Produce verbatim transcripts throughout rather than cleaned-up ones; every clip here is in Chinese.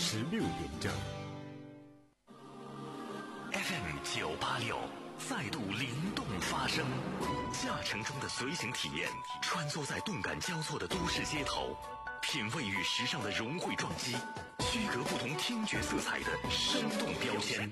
十六点整。 F M 九八六再度灵动发声，驾乘中的随行体验，穿梭在动感交错的都市街头，品味与时尚的融汇撞击，区隔不同听觉色彩的生动标签。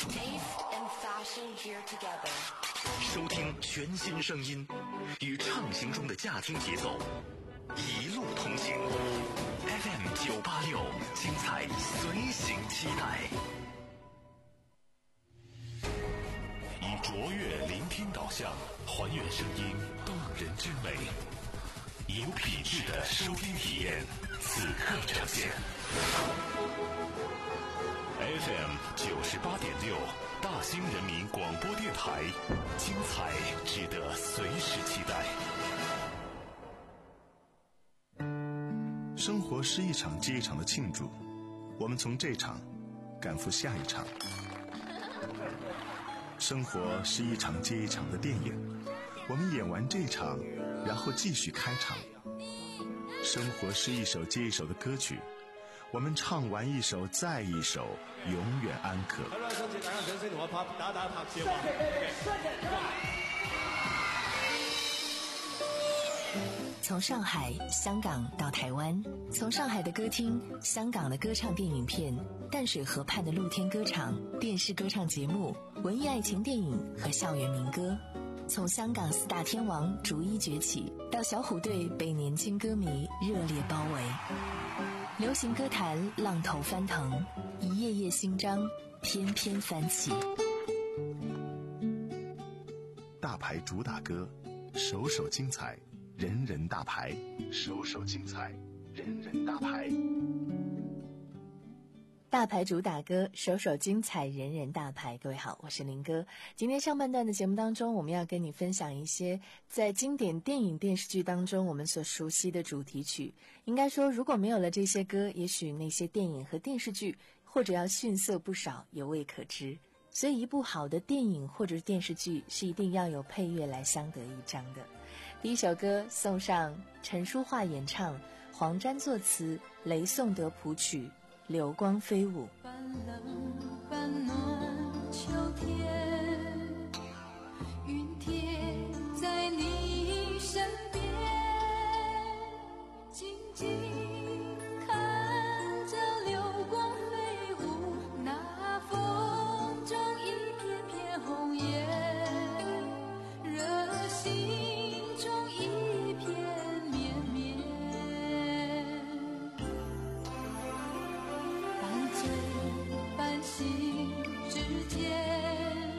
收听全新声音，与畅行中的驾听节奏，一路同行。F M 九八六，精彩随行期待。以卓越聆听导向，还原声音动人之美，以有品质的收听体验，此刻呈现。F M 九十八点六，大兴人民广播电台，精彩值得随时期待。 生活是一场接一场的庆祝，我们从这场赶赴下一场。生活是一场接一场的电影，我们演完这场，然后继续开场。生活是一首接一首的歌曲，我们唱完一首再一首，永远安可。 从上海、香港到台湾，从上海的歌厅、香港的歌唱电影片、淡水河畔的露天歌场、电视歌唱节目、文艺爱情电影和校园民歌，从香港四大天王逐一崛起，到小虎队被年轻歌迷热烈包围。流行歌坛浪头翻腾，一页页新章翩翩翻起。 大牌主打歌，首首精彩，人人大牌，首首精彩，人人大牌。 大牌主打歌，首首精彩，人人大牌。各位好，我是林哥。今天上半段的节目当中，我们要跟你分享一些在经典电影电视剧当中我们所熟悉的主题曲。应该说，如果没有了这些歌，也许那些电影和电视剧或者要逊色不少，犹未可知。所以一部好的电影或者是电视剧是一定要有配乐来相得益彰的。第一首歌送上陈淑桦演唱，黄沾作词，雷颂德谱曲，流光飞舞。 半冷半暖秋天，云贴在你身边，静静看着流光飞舞，那风中一片片红叶，热心中一片绵绵，半醉半醒之间，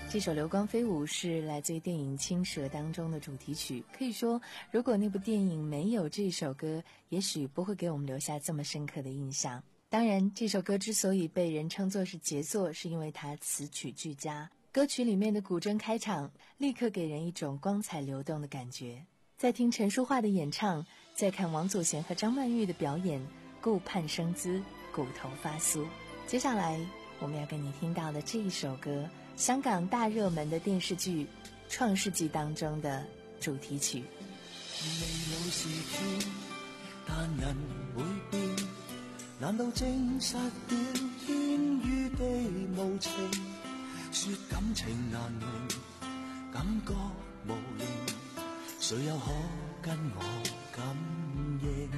这首《流光飞舞》是来自于电影《青蛇》当中的主题曲。可以说，如果那部电影没有这首歌，也许不会给我们留下这么深刻的印象。当然，这首歌之所以被人称作是杰作，是因为它词曲俱佳。歌曲里面的古筝开场，立刻给人一种光彩流动的感觉。再听陈淑桦的演唱，再看王祖贤和张曼玉的表演，顾盼生姿，骨头发酥。接下来我们要跟你听到的这一首歌，香港大热门的电视剧《创世纪》当中的主题曲。 未老是天，但人會變，難道證實了天與地無情？說感情難明，感覺無形，誰又可跟我感應？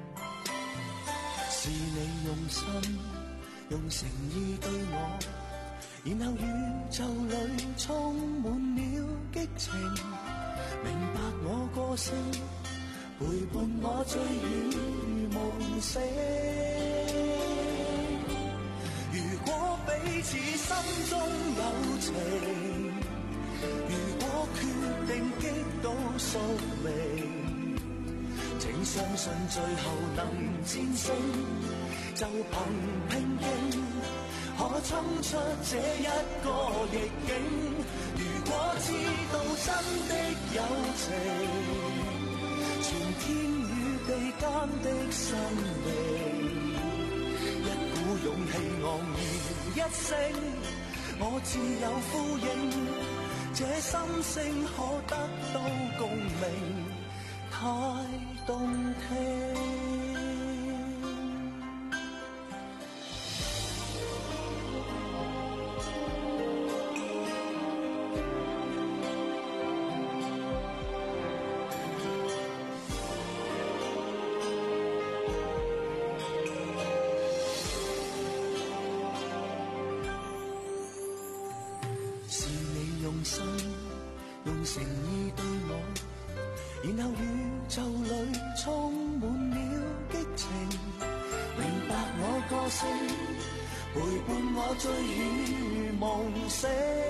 是你用心用誠意對我，然後宇宙裏充滿了激情，明白我個性，陪伴我醉與夢醒。如果彼此心中有情，如果決定擊倒宿命，請相信最後能戰勝，就憑拼勁可衝出這一個逆境。如果知道真的友情，全天與地間的生命，一股勇氣昂然一聲，我自有呼應，這心聲可得到共鳴，太動聽。用誠意對我，然後宇宙裏充滿了激情，明白我個性，陪伴我醉與夢醒。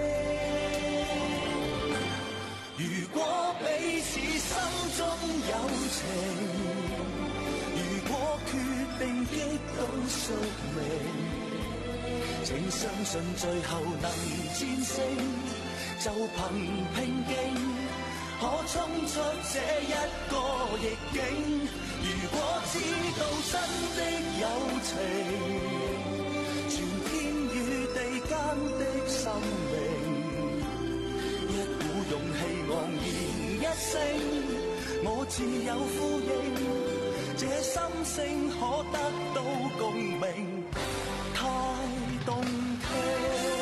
如果彼此心中有情，如果決定擊倒宿命，請相信最後能戰勝，就憑拼勁可衝出這一個逆境。如果知道真的友情，全天與地間的生命，一股勇氣昂然一聲，我自有呼應，這心聲可得到共鳴，太動聽。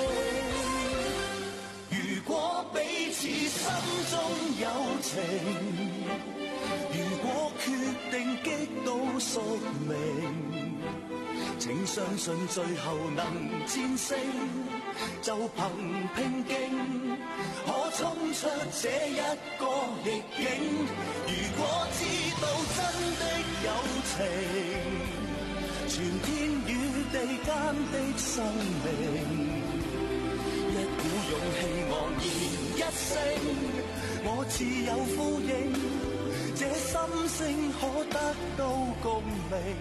如果彼此心中有情，如果決定擊倒宿命，請相信最後能戰勝，就憑拼勁可衝出這一個逆境。如果知道真的友情，全天與地間的生命，勇氣昂然一聲，我自有呼應，這心聲可得到共鳴，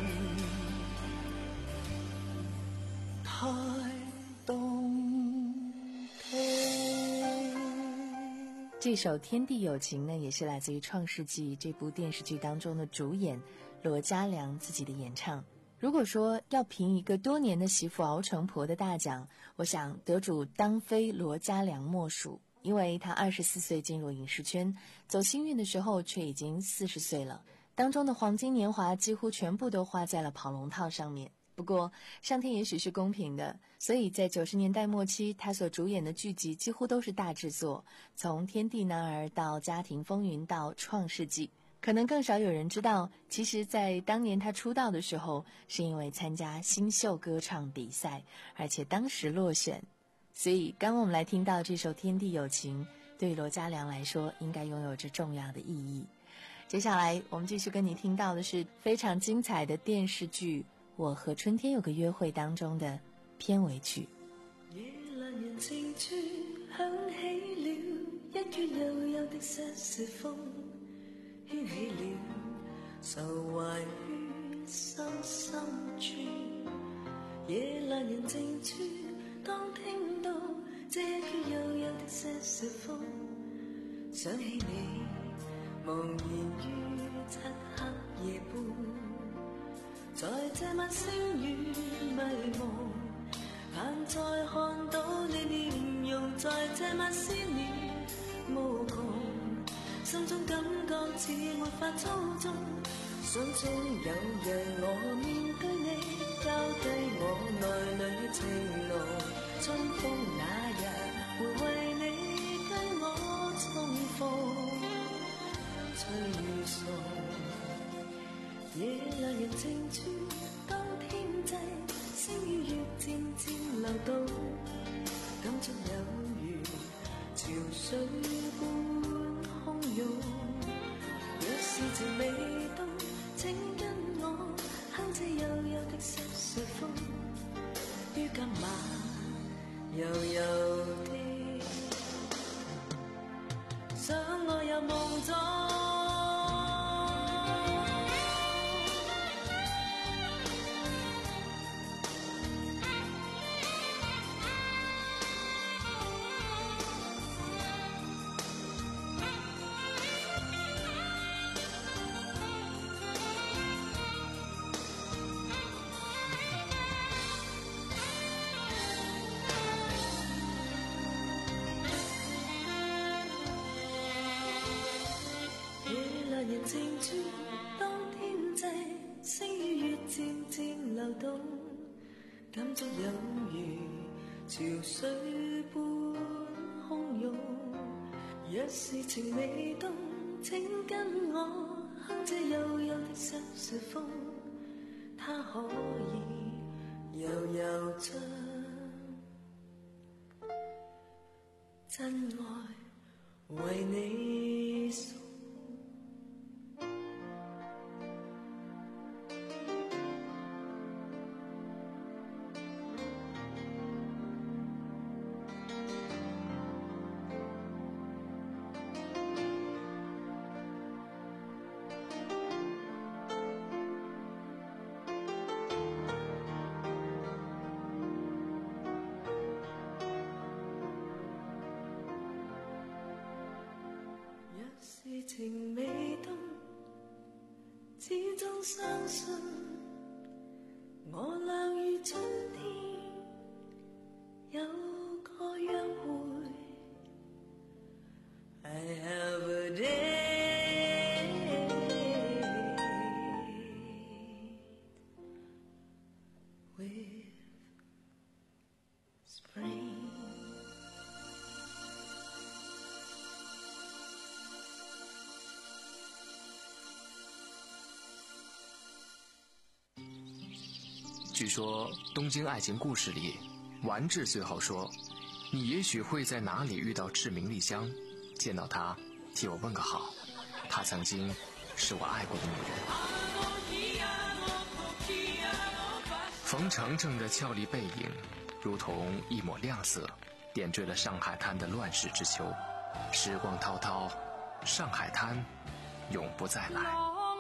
太動聽。 這首《天地有情》呢，也是來自於《創世紀》這部電視劇當中的主演羅嘉良自己的演唱。如果說要評一個多年的媳婦熬成婆的大獎，我想得主當非羅嘉良莫屬，因為他二十四歲進入影視圈，走星運的時候卻已經四十歲了，當中的黃金年華幾乎全部都花在了跑龍套上面。不過上天也許是公平的，所以在九十年代末期，他所主演的劇集幾乎都是大製作，從《天地男兒》到《家庭風雲》到《創世紀》。可能更少有人知道，其實在當年他出道的時候，是因為參加新秀歌唱比賽，而且當時落選。所以剛剛我們來聽到這首《天地有情》，對羅嘉良來說應該擁有着重要的意義。接下來我們繼續跟你聽到的是非常精彩的電視劇《我和春天有個約會》當中的片尾曲。 夜闌人靜處響起了一月又有的些些風，掀起了愁懷於心深處。夜闌人靜處，當聽到這一月又有的些些風，想起你無言於漆黑夜半，在這晚星雨迷蒙，盼再看到你面容，在這晚思念無窮，心中感覺似沒法操縱，想中有日我面對你，交低我內裏情濃，春風那日會為你跟我重逢，吹雨送夜闌人靜處，當天際星與月漸漸流動，感觸有如潮水般洶湧。若是情未到，請跟我哼這悠悠的些些風，於今晚悠悠的想我入夢中。人靜處，當天際星與月漸漸流動，感觸有如潮水般洶湧。若是情未凍，請跟我哼這悠悠的些些風，它可以悠悠將真愛為你送。情未凍，始終相信我倆於春天有個約會。I have a date with spring。 据说东京爱情故事里，丸治最后说，你也许会在哪里遇到志明丽香，见到她替我问个好，她曾经是我爱过的女人。冯程程的俏丽背影如同一抹亮色，点缀了上海滩的乱世之秋。时光滔滔，上海滩永不再来。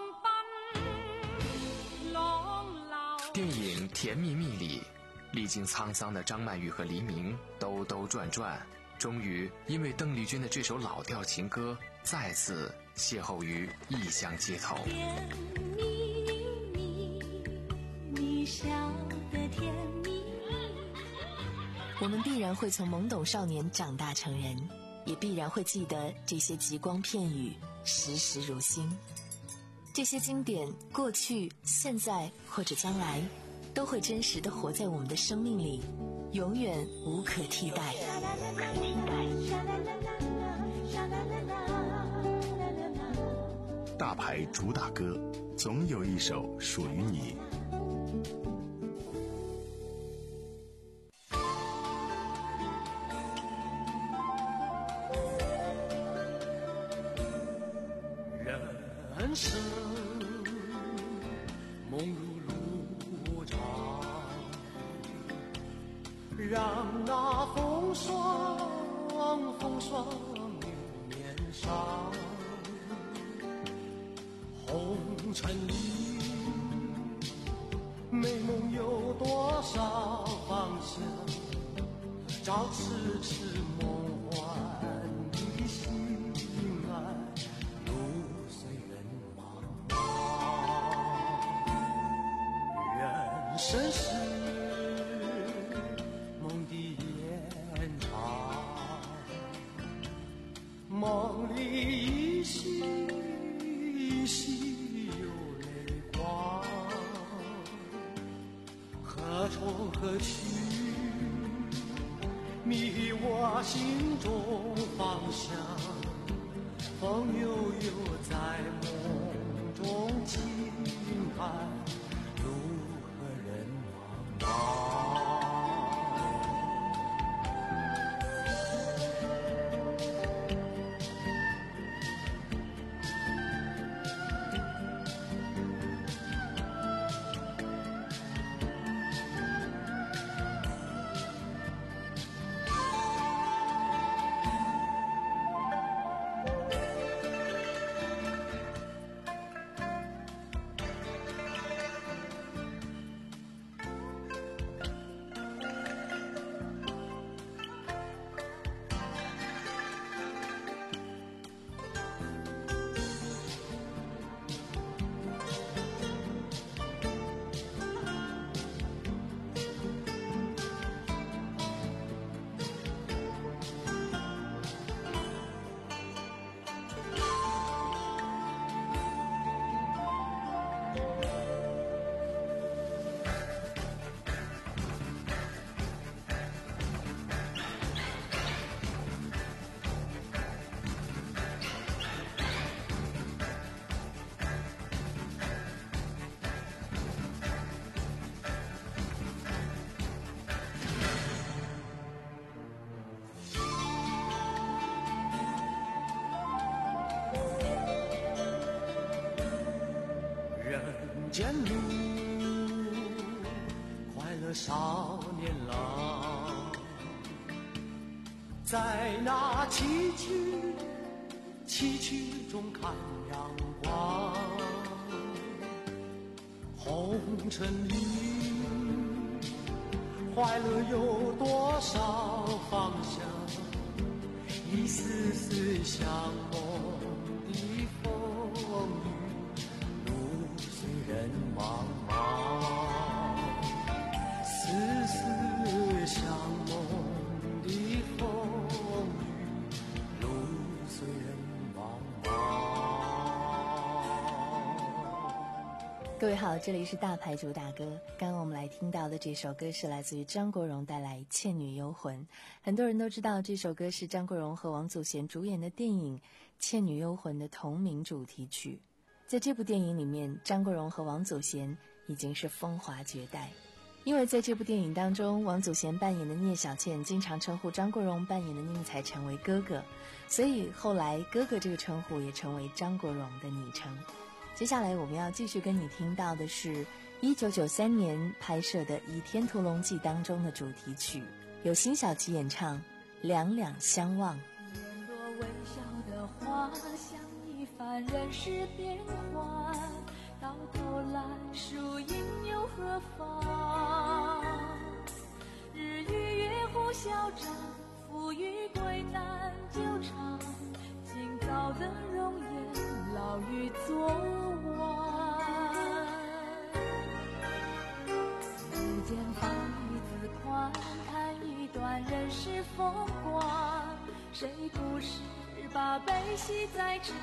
电影《甜蜜蜜》里，历经沧桑的张曼玉和黎明兜兜转转，终于因为邓丽君的这首老调情歌，再次邂逅于异乡街头。 甜蜜蜜，你笑得甜蜜。 我们必然会从懵懂少年长大成人，也必然会记得这些极光片语，时时如新。这些经典，过去、现在或者将来，都会真实地活在我们的生命里，永远无可替代。 大牌主打歌，总有一首属于你。 人生梦如路长，让那风尘里，美梦有多少方向？找痴痴梦幻的心爱，路随人茫茫。人生是梦的延长，梦里依稀依稀有泪光，何从何去？迷我心中方向，风悠悠在梦中惊叹，路和人茫茫。间路，快乐少年郎，在那崎岖崎岖中看阳光。红尘里，快乐有多少方向？一丝丝像梦的风雨。人茫茫，丝丝像梦的风雨，路随人茫茫。 各位好，这里是大牌主打歌。刚刚我们来听到的这首歌是来自于张国荣带来《倩女幽魂》。很多人都知道这首歌是张国荣和王祖贤主演的电影《倩女幽魂》的同名主题曲。在这部电影里面，张国荣和王祖贤已经是风华绝代。因为在这部电影当中，王祖贤扮演的聂小倩经常称呼张国荣扮演的宁采臣为哥哥，所以后来哥哥这个称呼也成为张国荣的昵称。接下来我们要继续跟你听到的是一九九三年拍摄的《倚天屠龙记》当中的主题曲，由辛晓琪演唱《两两相望》。 面若微笑的花香一番人世变幻，到头来输赢又何妨？日与月互消长，富与贵难久长。今朝的容颜，老于昨晚。眉间放一字宽，看一段人世风光。谁不是把悲喜在尝？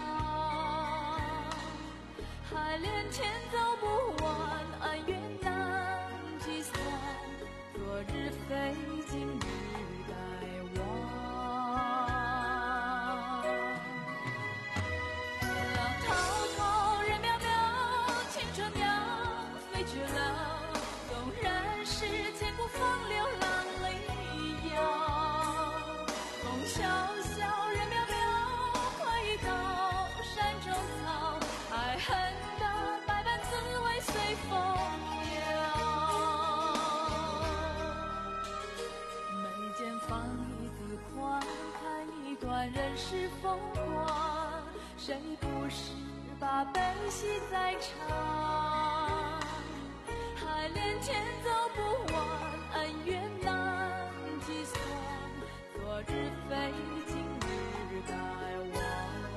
海连天走不完，恩怨难计算。昨日非，今日该忘。浪滔滔，人渺渺，青春鸟飞去了。纵然是千古风流浪里遥。风萧萧，人渺渺，快意到山中草。爱恨的百般滋味随风飘。眉间放一字宽，看一段人世风光。谁不是把悲喜在唱，海连天走不完，恩怨难计算，昨日非今日该忘。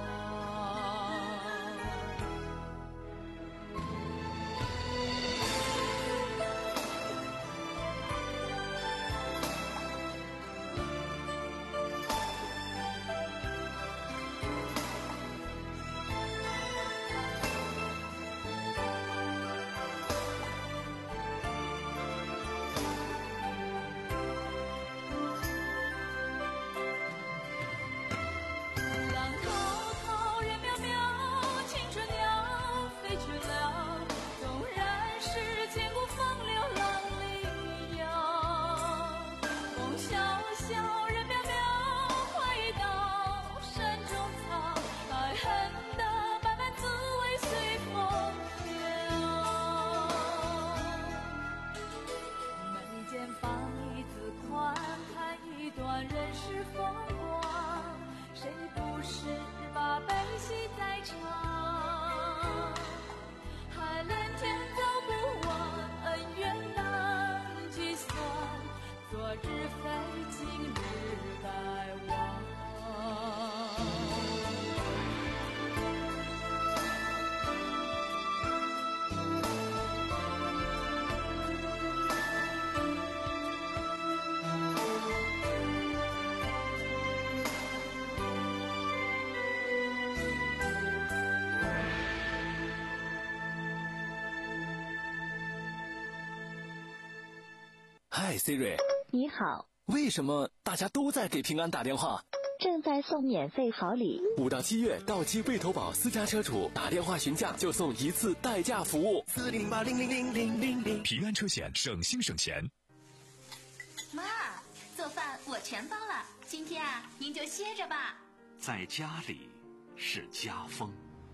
嗨 Siri， 你好。 为什么大家都在给平安打电话？ 正在送免费好礼。 五到七月，到期未投保私家车主打电话询价就送一次代驾服务。 四零八零零零零零零， 平安车险，省心省钱。 妈，做饭我全包了，今天啊，您就歇着吧。 在家里是家风。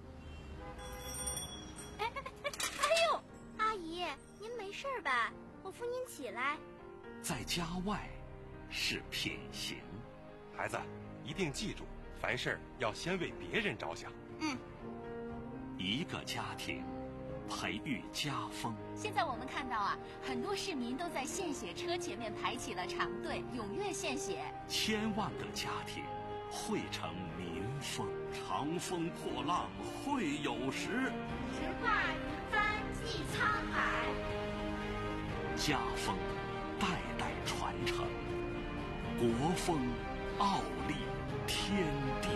哎哎哎哎呦，阿姨，您没事吧？我扶您起来。 在家外是品行。 孩子，一定记住，凡事要先为别人着想。 嗯。 一个家庭，培育家风。 现在我们看到啊，很多市民都在献血车前面排起了长队，踊跃献血。 千万个家庭汇成民风。长风破浪会有时， 直挂云帆济沧海。 家风代代传承，国风傲立天地。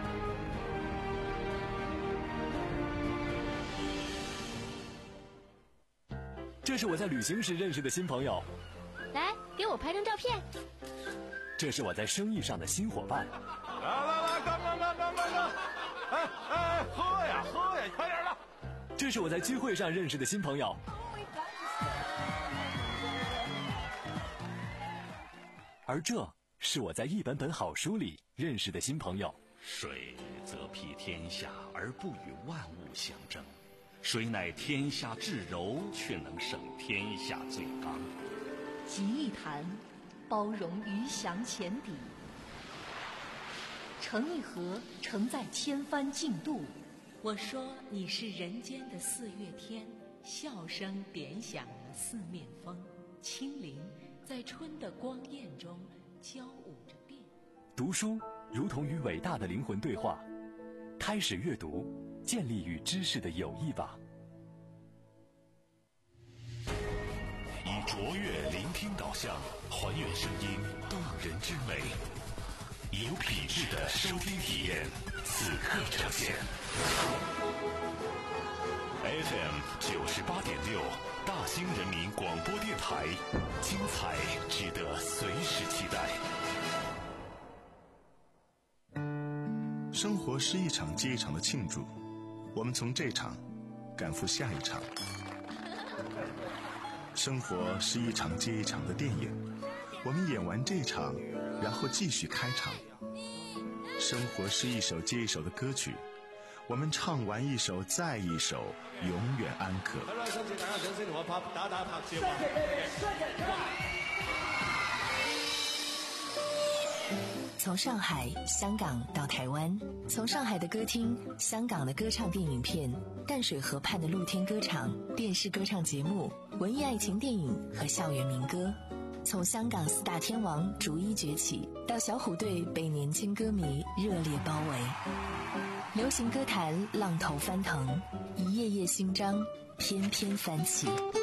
这是我在旅行时认识的新朋友， 来给我拍张照片。 这是我在生意上的新伙伴。 来来来，干干干干干干！哎哎，喝呀喝呀，快点的！ 这是我在聚会上认识的新朋友。而这是我在一本本好书里认识的新朋友。 水则披天下而不与万物相争，谁乃天下至柔，却能胜天下最刚。 集一坛，包容鱼翔浅底；盛一盒，盛在千帆竞渡。 我说你是人间的四月天，笑声点响了四面风，清灵在春的光艳中交舞着变。 读书如同与伟大的灵魂对话，开始阅读，建立与知识的友谊吧。 以卓越聆听导向，还原声音动人之美，有品质的收听体验，此刻呈现。F M 九十八点六，大兴人民广播电台，精彩值得随时期待。 生活是一场接一场的庆祝，我们从这场赶赴下一场。生活是一场接一场的电影，我们演完这场，然后继续开场。生活是一首接一首的歌曲，我们唱完一首再一首，永远安可。 从上海、香港到台湾，从上海的歌厅、香港的歌唱电影片、淡水河畔的露天歌场、电视歌唱节目、文艺爱情电影和校园民歌，从香港四大天王逐一崛起，到小虎队被年轻歌迷热烈包围，流行歌坛浪头翻腾，一页页新章翩翩翻起。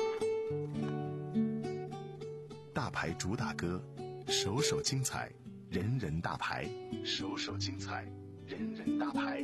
大牌主打歌，首首精彩，人人大牌，首首精彩，人人大牌。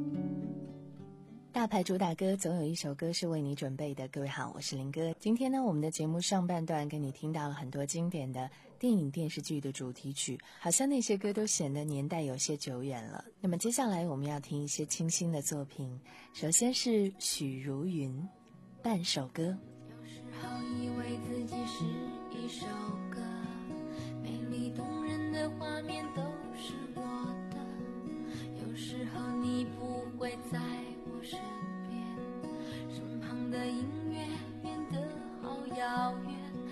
大牌主打歌总有一首歌是为你准备的。各位好，我是林哥。今天呢，我们的节目上半段跟你听到了很多经典的电影电视剧的主题曲，好像那些歌都显得年代有些久远了。那么接下来我们要听一些清新的作品，首先是许茹芸《半首歌》。 有时候以为自己是一首歌，美丽动人的画面都是我的，有时候你不会在我身边，身旁的音乐变得好遥远，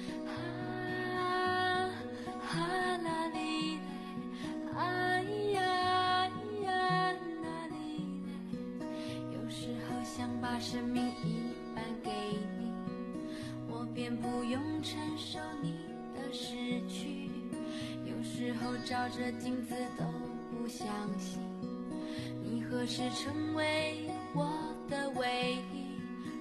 啊啊啦哩嘞，哎呀呀啦哩嘞，有时候想把生命一半给你，我便不用承受你的失去，有时候照着镜子都不相信你何时成为我的唯一，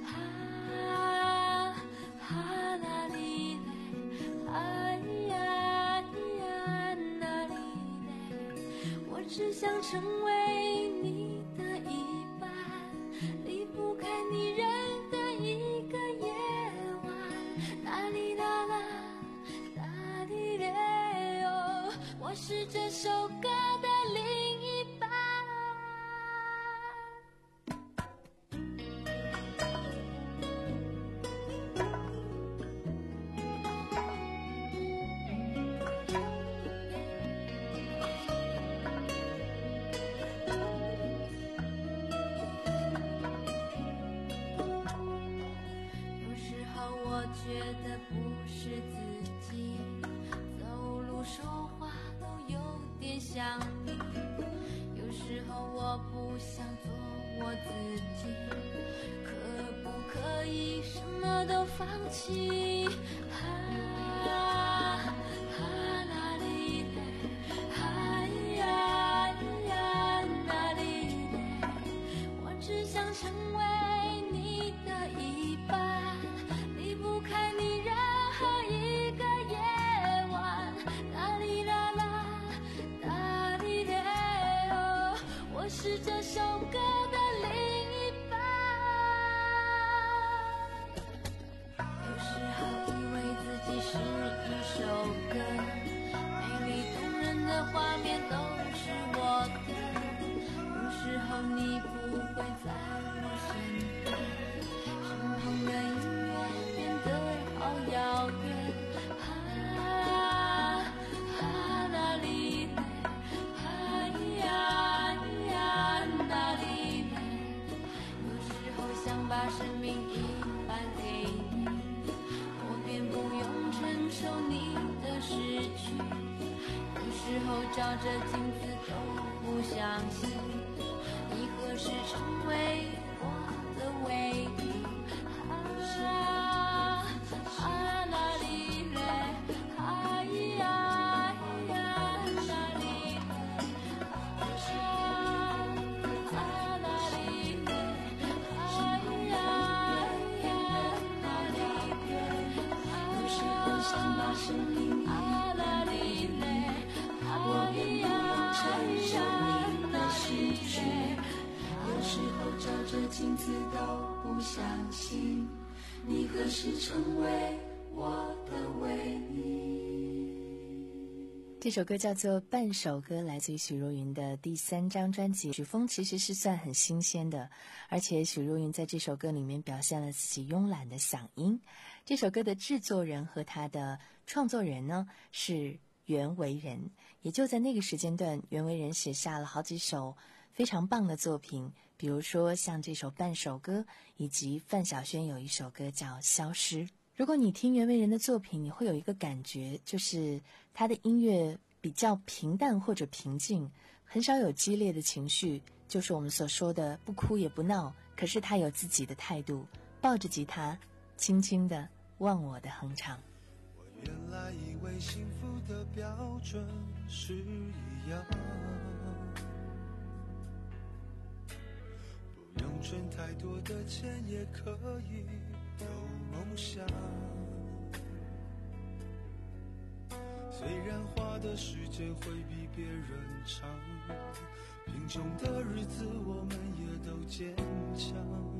啊啊啦哩嘞，哎呀呀啦哩嘞，我只想成为你的一半，离不开你人的一个夜晚，啦哩啦啦啦哩嘞哦，我是这首歌的另一半。我觉得不是自己，走路说话都有点像你，有时候我不想做我自己，可不可以什么都放弃，啊啊啦哩嘞，哎呀呀啦哩嘞，我只想成为你的一半，离不开你任何一个夜晚，啦哩啦啦啦哩嘞哦，我是这首歌的另一半。有时候以为自己是一首歌，美丽动人的画面都是我的，有时候你不会在我身边，身旁的音乐变得好遥远，啊啊啦哩嘞，哎呀呀啦哩嘞，有时候想把生命一半给你，我便不用承受你的失去，有时候照着镜子都不相信你何时成为我的唯一，啊啊啦哩嘞，哎呀呀啦哩嘞，啊啊啦哩嘞，哎呀呀啦哩嘞，有时候想把生命一半给你，我便不用承受你的失去，有时候照着镜子都不相信你何时成为我的唯一。 这首歌叫做《半首歌》，来自于许茹芸的第三张专辑。曲风其实是算很新鲜的，而且许茹芸在这首歌里面表现了自己慵懒的嗓音。这首歌的制作人和他的创作人呢是袁惟仁，也就在那个时间段，袁惟仁写下了好几首非常棒的作品，比如说像这首《半首歌》，以及范晓萱有一首歌叫《消失》。如果你听袁惟仁的作品，你会有一个感觉，就是他的音乐比较平淡或者平静，很少有激烈的情绪，就是我们所说的不哭也不闹，可是他有自己的态度，抱着吉他轻轻地忘我的哼唱。 我原来以为幸福的标准是一样，不用赚太多的钱也可以有梦想，虽然花的时间会比别人长，贫穷的日子我们也都坚强，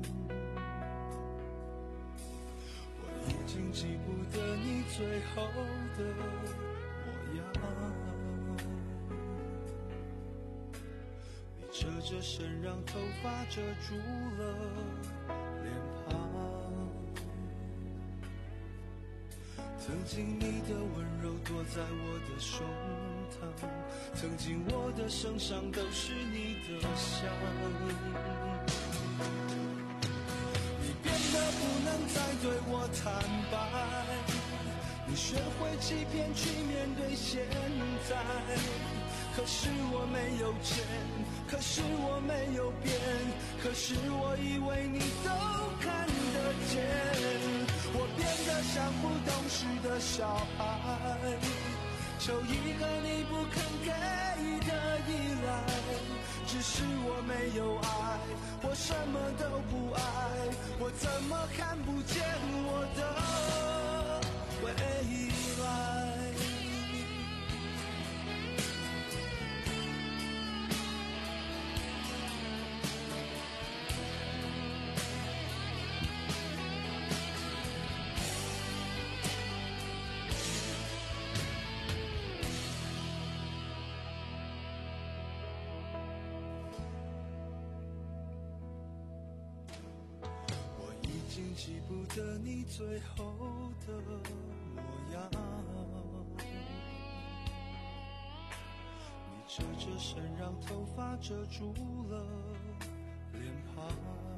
我已经记不得你最后的模样，你侧着身让头发遮住了脸庞，曾经你的温柔躲在我的胸膛，曾经我的身上都是你的香，你变得不能再对我坦白，你学会欺骗去面对现在，可是我没有钱，可是我没有变，可是我以为你都看得见，我变得像不懂事的小孩，求一个你不肯给的依赖，只是我没有爱，我什么都不爱，我怎么看不见我的未来。已经记不得你最后的模样，你侧着身让头发遮住了脸庞，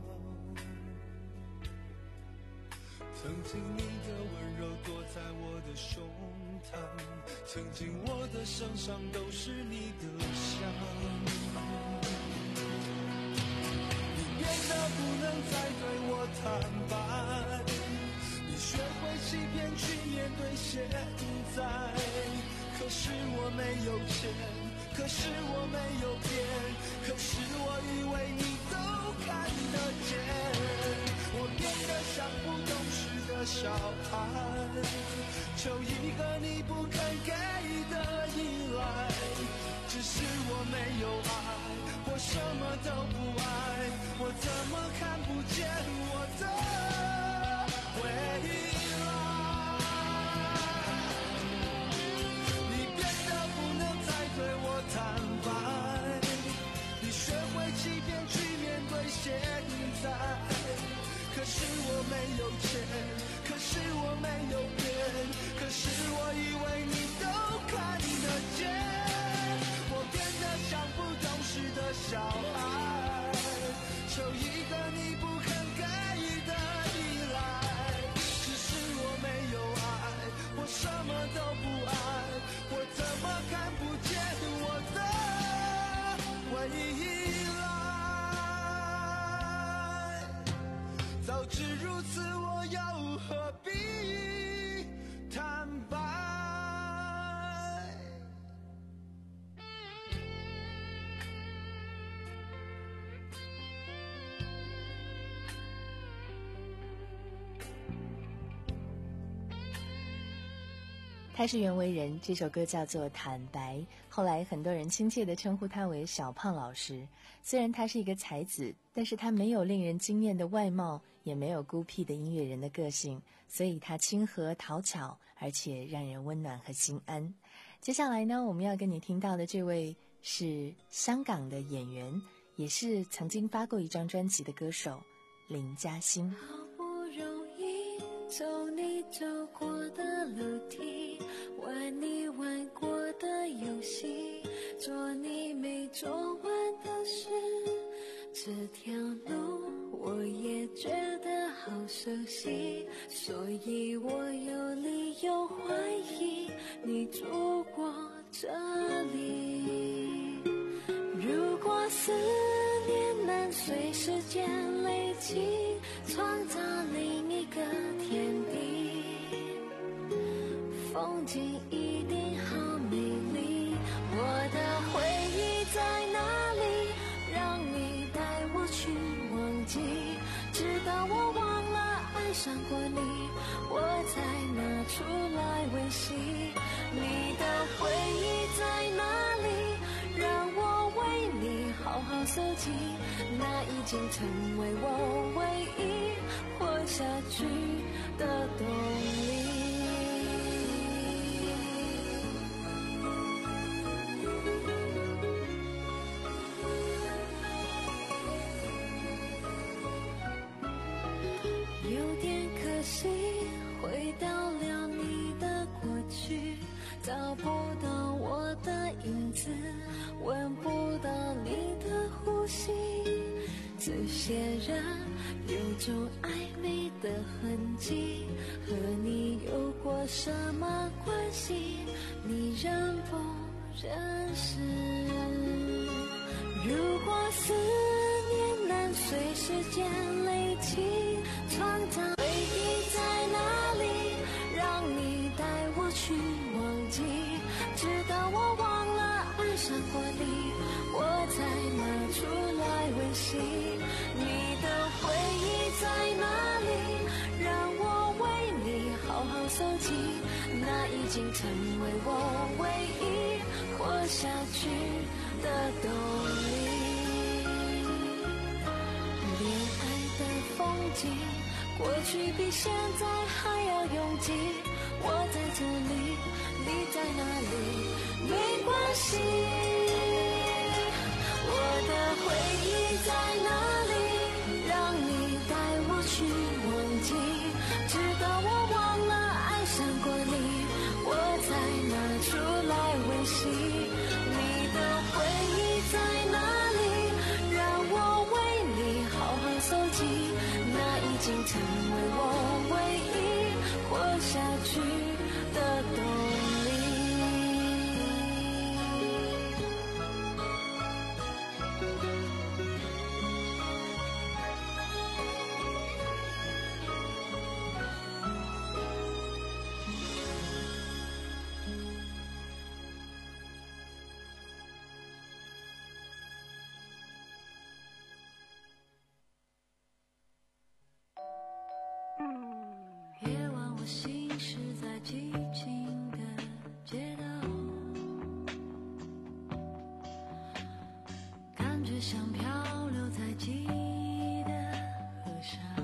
曾经你的温柔躲在我的胸膛，曾经我的身上都是你的香，变得不能再对我坦白，你学会欺骗去面对现在，可是我没有钱，可是我没有变，可是我以为你都看得见，我变得像不懂事的小孩，求一个你不肯给的依赖，只是我没有爱，我什么都不爱，我怎么看不见我的未来？你变得不能再对我坦白，你学会欺骗去面对现在，可是我没有钱，可是我没有变，可是我以为你都看得见，我变得像不懂事的小孩，求一个你不肯给的依赖，只是我没有爱，我什么都不爱，我怎么看不见我的未来？早知如此，我又何必坦白？ 他是袁惟仁，这首歌叫做《坦白》，后来很多人亲切地称呼他为小胖老师。虽然他是一个才子，但是他没有令人惊艳的外貌，也没有孤僻的音乐人的个性，所以他亲和讨巧，而且让人温暖和心安。接下来呢，我们要跟你听到的这位是香港的演员，也是曾经发过一张专辑的歌手林嘉欣。 好不容易走你走过的楼梯，玩你玩过的游戏，做你没做完的事，这条路我也觉得好熟悉，所以我有理由怀疑你住过这里。如果思念能随时间累积，创造另一个天地，风景一定好美丽。我的回忆在哪里？让你带我去忘记，直到我忘了爱上过你，我才拿出来温习。你的回忆在哪里？让我为你好好收集，那已经成为我唯一活下去的动力。有点可惜，回到了你的过去，找不到我的影子，闻不到你的呼吸。这些人有种暧昧的痕迹，和你有过什么关系？你认不认识？如果思念能随时间累积，创造回忆在哪里？让你带我去忘记，直到我忘了爱上过你，我才拿出来温习。你的回忆在哪里？让我为你好好收集，那已经成为我唯一活下去的动力。恋爱的风景，过去比现在还要拥挤。我在这里，你在哪里？没关系。我的回忆在哪里？让你带我去忘记，直到我忘了爱上过你，我才拿出来温习。你的回忆在哪里？让我为你好好收集，那已经成为我唯一活下去的动力。夜晚我行驶在寂静的街道，感觉像漂流在记忆的河上，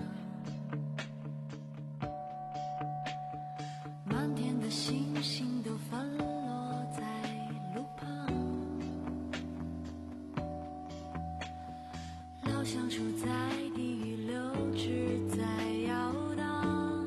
满天的星星都分落在路旁，老橡树在地与柳枝在摇荡。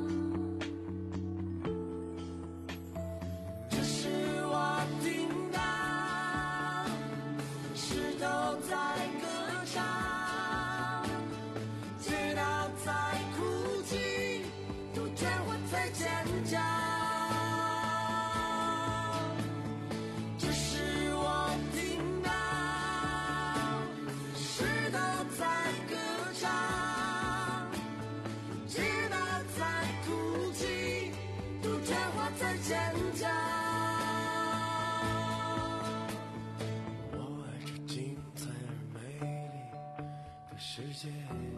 世界，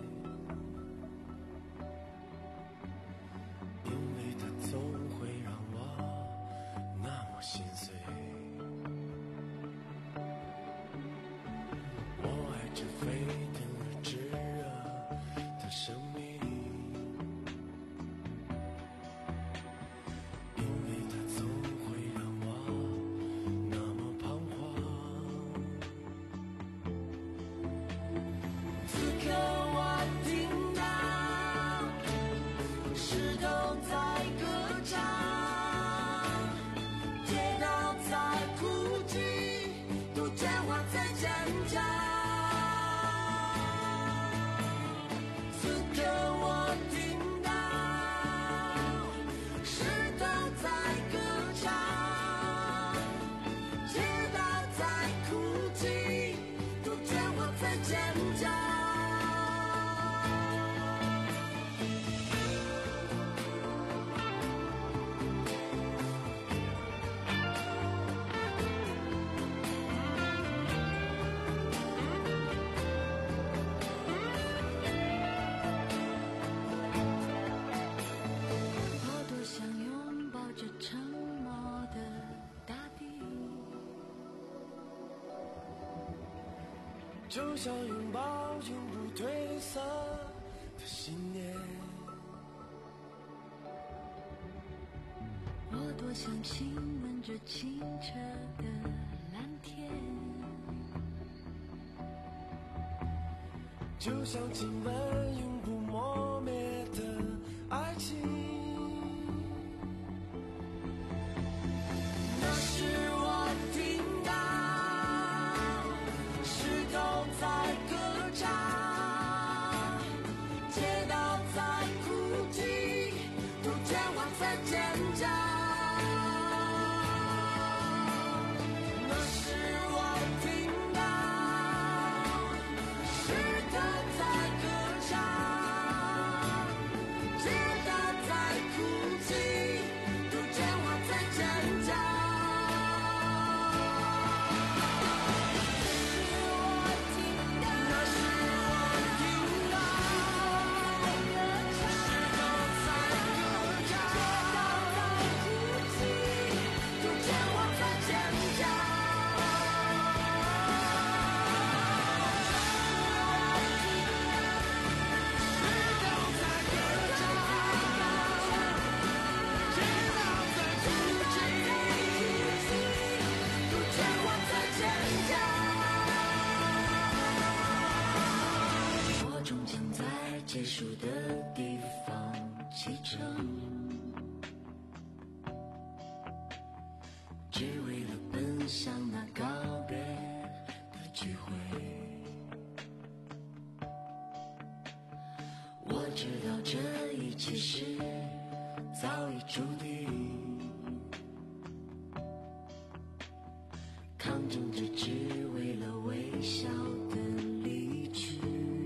因为它总会让我那么心碎。我爱这沸腾而炙热的生命，因为它总会让我那么彷徨。此刻我听到石头在歌唱，街道在哭泣，杜鹃花在尖叫。 就像拥抱永不褪色的信念。 我多想亲吻着清澈的蓝天， 就像亲吻永不磨灭的爱情。那时我听到石头在歌唱，街道在哭泣，杜鹃花在尖叫。那时我听到石头在歌唱，街道在哭泣，杜鹃花在尖叫。结束的地方启程，只为了奔向那告别的机会。我知道这一切是早已注定，抗争着只为了微笑的离去。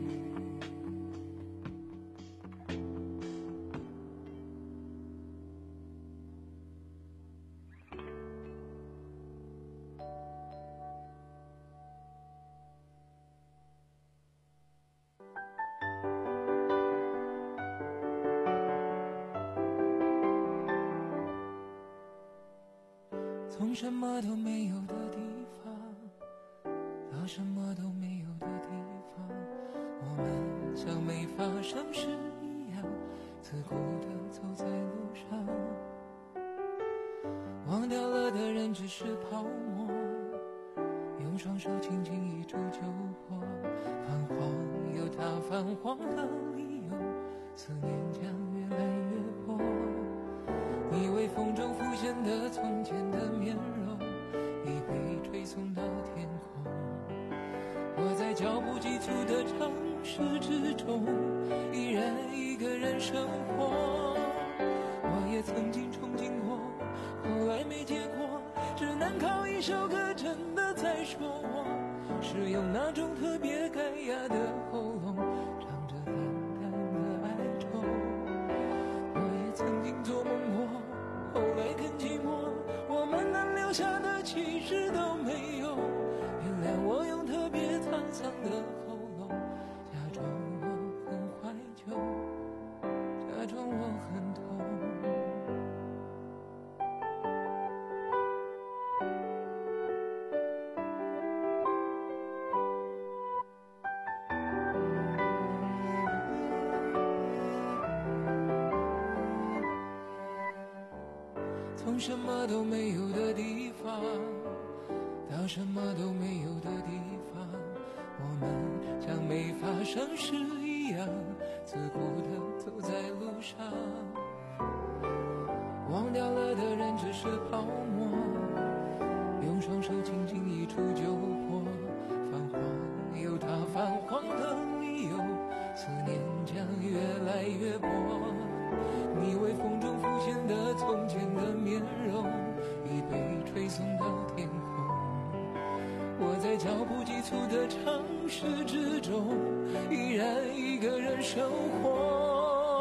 从什么都没有的地方到什么都没有的地方，我们像没发生事一样自顾地走在路上。忘掉了的人只是泡沫，用双手轻轻一触就破。泛黄有它泛黄的理由，思念将越来越薄。你微风中浮现的从前的面容，已被吹送到天空。我在脚步急促的城市之中，依然一个人生活。我也曾经憧憬过，后来没结果，只能靠一首歌真的在说我，是用那种特别干哑的喉咙唱着淡淡的哀愁。我也曾经做梦过，后来更寂寞，我们能留下的其实都没有。原谅我用特别沧桑的喉咙，假装我很怀旧，假装我很痛。从什么都没有的地方到什么都没有的地方，我们像没发生事一样自顾地走在路上。忘掉了的人只是泡沫，用双手轻轻一触就破。泛黄有它泛黄的理由，思念将越来越薄。你微风中浮现的从前的面容，已被吹送到天空。我在脚步急促的城市之中，依然一个人生活。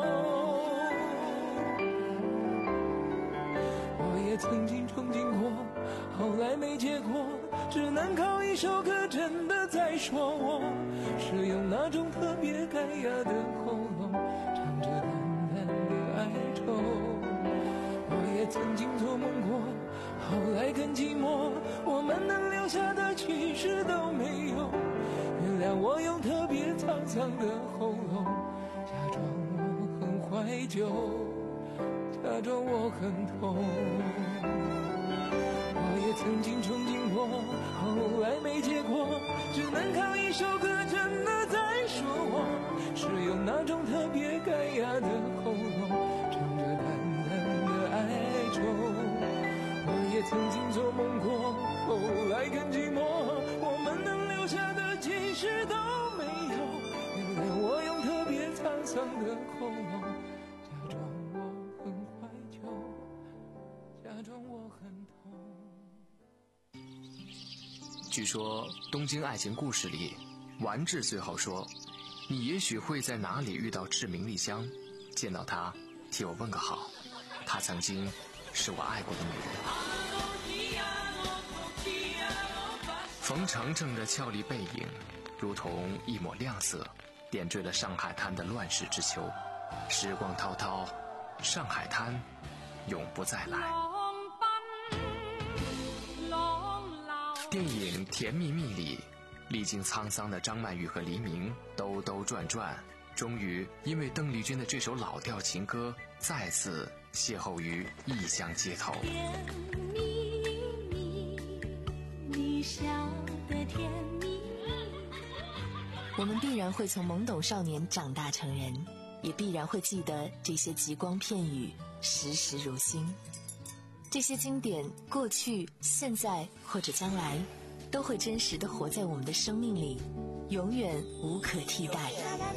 我也曾经憧憬过，后来没结果，只能靠一首歌真的在说我，是用那种特别干哑的喉咙唱着淡淡的哀愁。我也曾经做梦过，后来更寂寞，我们能留下的其实都没有。原丧的喉咙，假装我很怀旧，假装我很痛。我也曾经憧憬过，后来没结果，只能靠一首歌真的在说我，是有那种特别干哑的喉咙，唱着淡淡的哀愁。我也曾经做梦过，后来更寂寞，我们能留下的其实都没有，原谅我用特别沧桑的喉咙，假装我很怀旧，假装我很痛。 据说《东京爱情故事》里，丸治最后说：“你也许会在哪里遇到志明丽香，见到她，替我问个好。她曾经是我爱过的女人。”冯程程的俏丽背影，如同一抹亮色，点缀了上海滩的乱世之秋。时光滔滔，上海滩永不再来。电影《甜蜜蜜》里，历经沧桑的张曼玉和黎明兜兜转转，终于因为邓丽君的这首老调情歌，再次邂逅于异乡街头。 甜蜜蜜，你笑得甜蜜。 我们必然会从懵懂少年长大成人，也必然会记得这些极光片语，时时如新。这些经典，过去、现在或者将来，都会真实地活在我们的生命里，永远无可替代。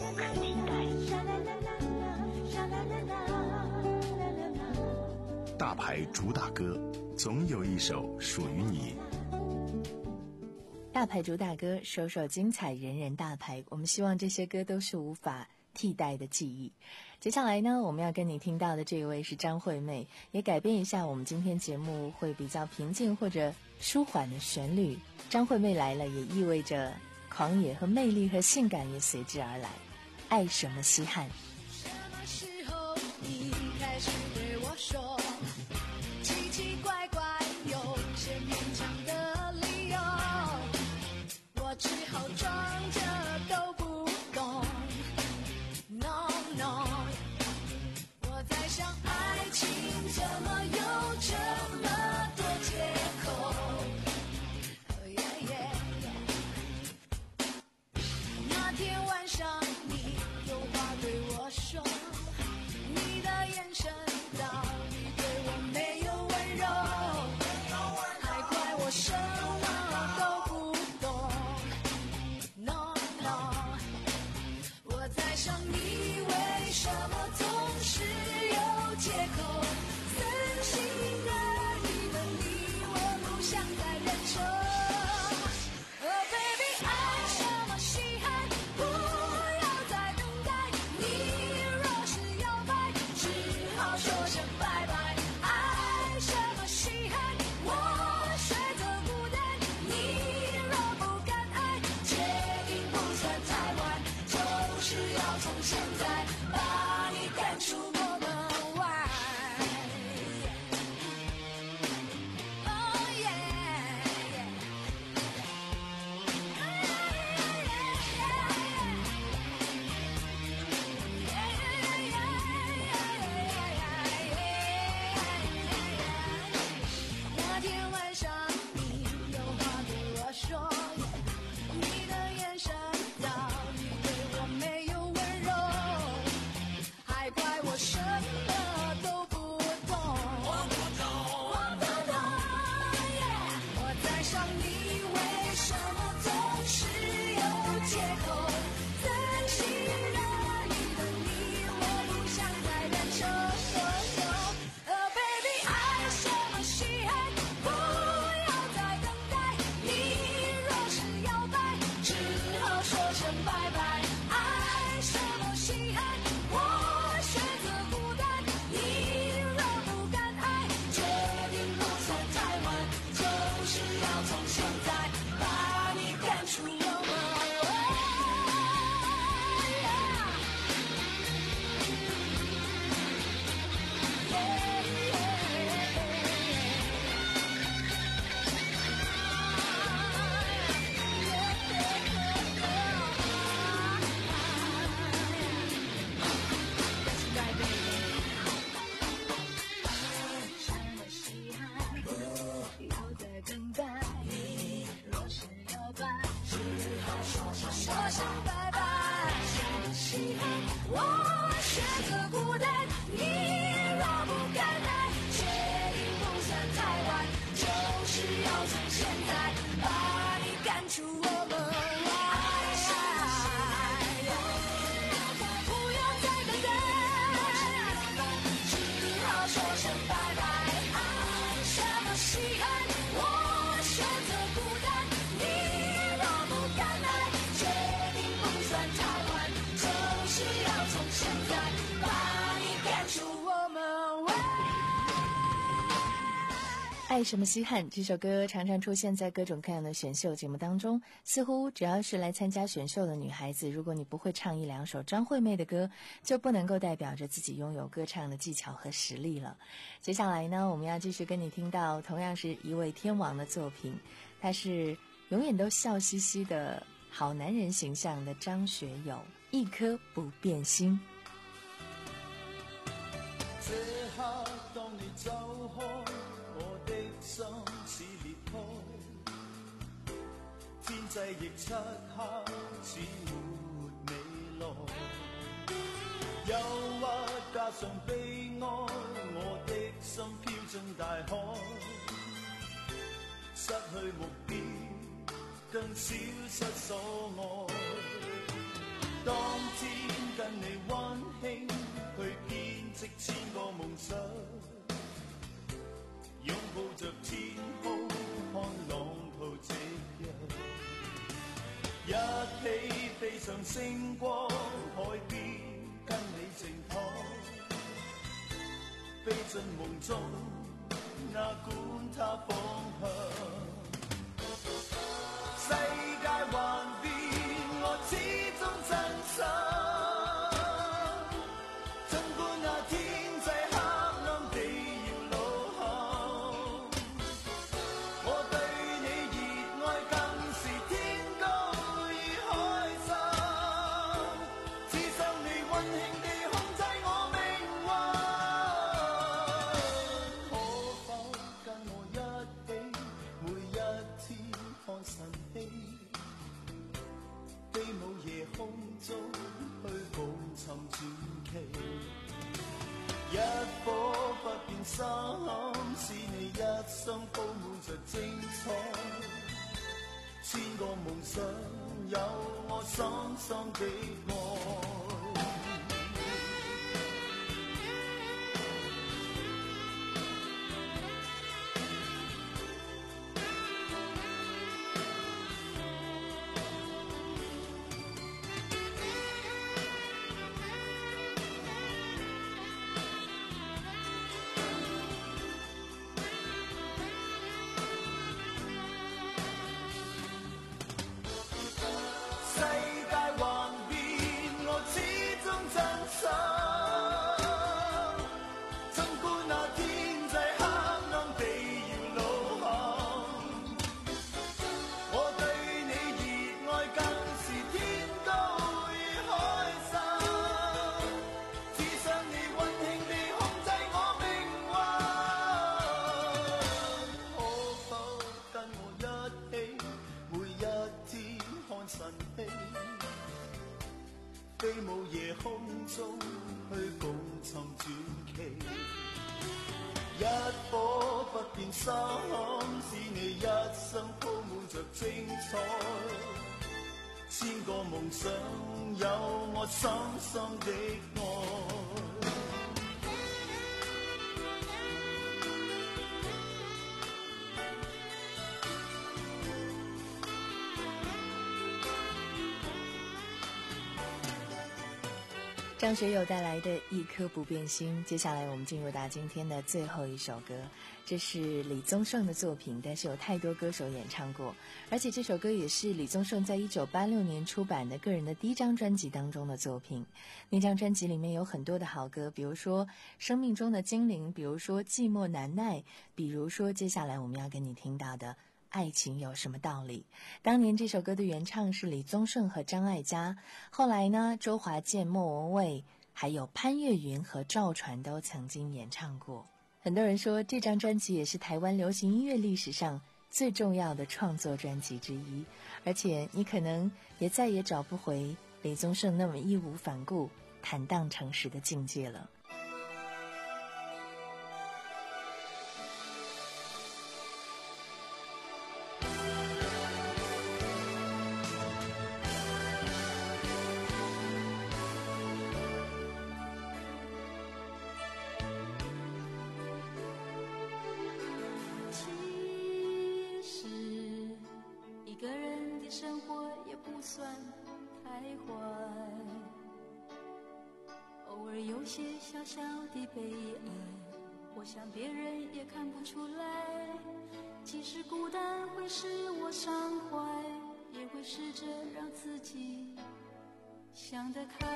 大牌主打歌，总有一首属于你。 大牌主打歌，首首精彩，人人大牌。我们希望这些歌都是无法替代的记忆。接下来呢，我们要跟你听到的这一位是张惠妹，也改变一下我们今天节目会比较平静或者舒缓的旋律。张惠妹来了，也意味着狂野和魅力和性感也随之而来。爱什么稀罕？ 什么时候你开始对我说奇奇怪怪有些勉强的理由，我只好装着都不懂。 No no， 我在想爱情怎么有这么多借口。 那天晚上你有话对我说，你的眼神到底对我没有温柔，还怪我什么都不懂。No no， 说声拜拜。什么稀罕，我选择孤单。你若不敢来，决定不算太晚，就是要从现在把你赶出我门外。不要再等待，只好说声拜拜。什么稀罕，我选择孤单。你若不敢来，决定不算太晚，就是要从现在把你赶出我门外。 爱什么稀罕这首歌常常出现在各种各样的选秀节目当中，似乎只要是来参加选秀的女孩子，如果你不会唱一两首张惠妹的歌，就不能够代表着自己拥有歌唱的技巧和实力了。接下来呢，我们要继续跟你听到同样是一位天王的作品，他是永远都笑嘻嘻的好男人形象的张学友，一颗不变心。 這刻當你走開，我的心似裂開，天際亦漆黑似沒未來，憂鬱加上悲哀，我的心飄進大海，失去目標更消失所愛，當天跟你溫馨去編織千個夢想，擁抱着天空看浪濤夕陽，一起飛上星光海邊跟你靜躺，飛進夢中哪管它方向，世界幻變我始終真實，一顆不變心，使你一生鋪滿着精彩，千個夢想有我深深的愛。飛舞夜空中去共尋傳奇，一顆不變心，使你一生鋪滿着精彩，千個夢想有我深深的愛。 张学友带来的一颗不变心。接下来我们进入到今天的最后一首歌，这是李宗盛的作品，但是有太多歌手演唱过，而且这首歌也是李宗盛在一九八六年出版的个人的第一张专辑当中的作品。那张专辑里面有很多的好歌，比如说生命中的精灵，比如说寂寞难耐，比如说接下来我们要跟你听到的爱情有什么道理。当年这首歌的原唱是李宗盛和张艾嘉，后来呢，周华健、莫文蔚还有潘越云和赵传都曾经演唱过。很多人说这张专辑也是台湾流行音乐历史上最重要的创作专辑之一，而且你可能也再也找不回李宗盛那么义无反顾、坦荡诚实的境界了。 生活也不算太坏，偶尔有些小小的悲哀，我想别人也看不出来。即使孤单会使我伤怀，也会试着让自己想得开。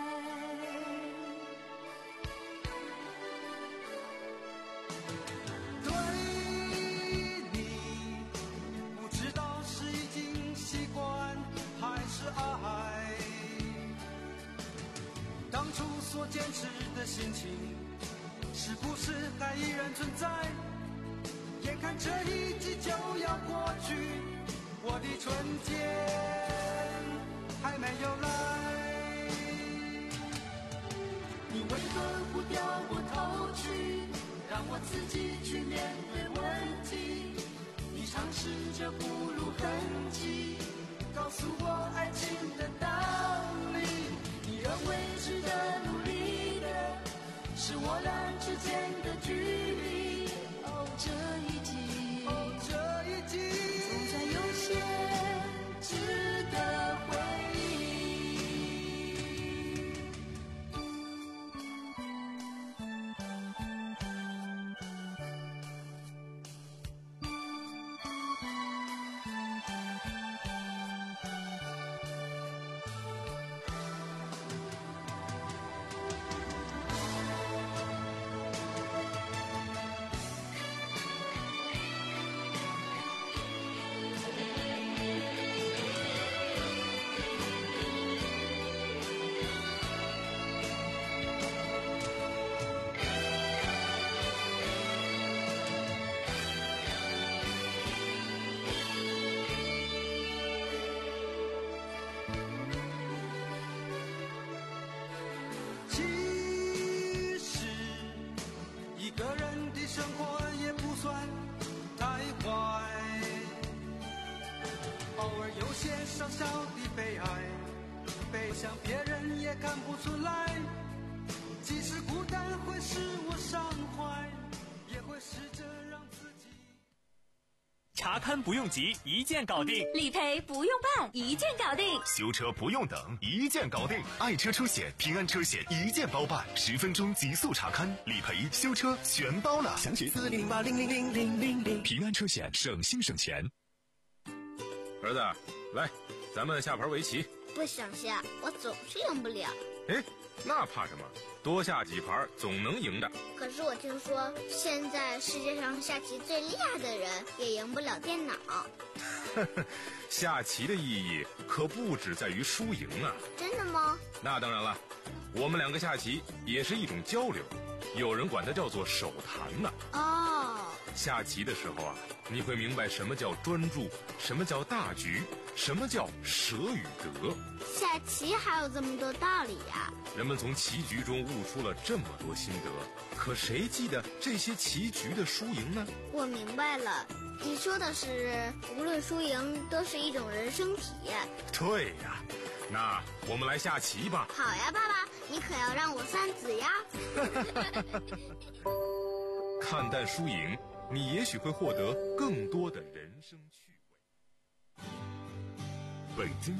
当初所坚持的心情，是不是还依然存在？眼看这一季就要过去，我的春天还没有来。你为何不掉过头去，让我自己去面对问题？你尝试着不露痕迹，告诉我爱情的道理。你认为值得努力的，是我俩之间的距离。 哦，这一季， 哦，这一季， 总在有些值得回生活也不算太坏，偶尔有些小小的悲哀，悲伤别人也看不出来。即使孤单会使我伤怀，也会试着让自己。 查看不用急，一键搞定； 理赔不用办，一键搞定； 修车不用等，一键搞定。爱车车险、平安车险一键包办，十分钟极速查看，理赔、修车全包了。详情四零八零零零零零零。平安车险，省心省钱。 儿子，来，咱们下盘围棋。 不想下，我总是赢不了。 哎，那怕什么？多下几盘总能赢的。 可是我听说，现在世界上下棋最厉害的人也赢不了电脑。 下棋的意义可不只在于输赢啊！ 真的吗？ 那当然了，我们两个下棋也是一种交流，有人管它叫做手谈呢。 哦， 下棋的时候啊，你会明白什么叫专注，什么叫大局，什么叫舍与得。 下棋还有这么多道理呀！ 人们从棋局中悟出了这么多心得，可谁记得这些棋局的输赢呢？ 我明白了，你说的是无论输赢都是一种人生体验。 对呀，那我们来下棋吧。 好呀，爸爸，你可要让我三子呀。 看淡输赢，你也许会获得更多的人生趣味。 北京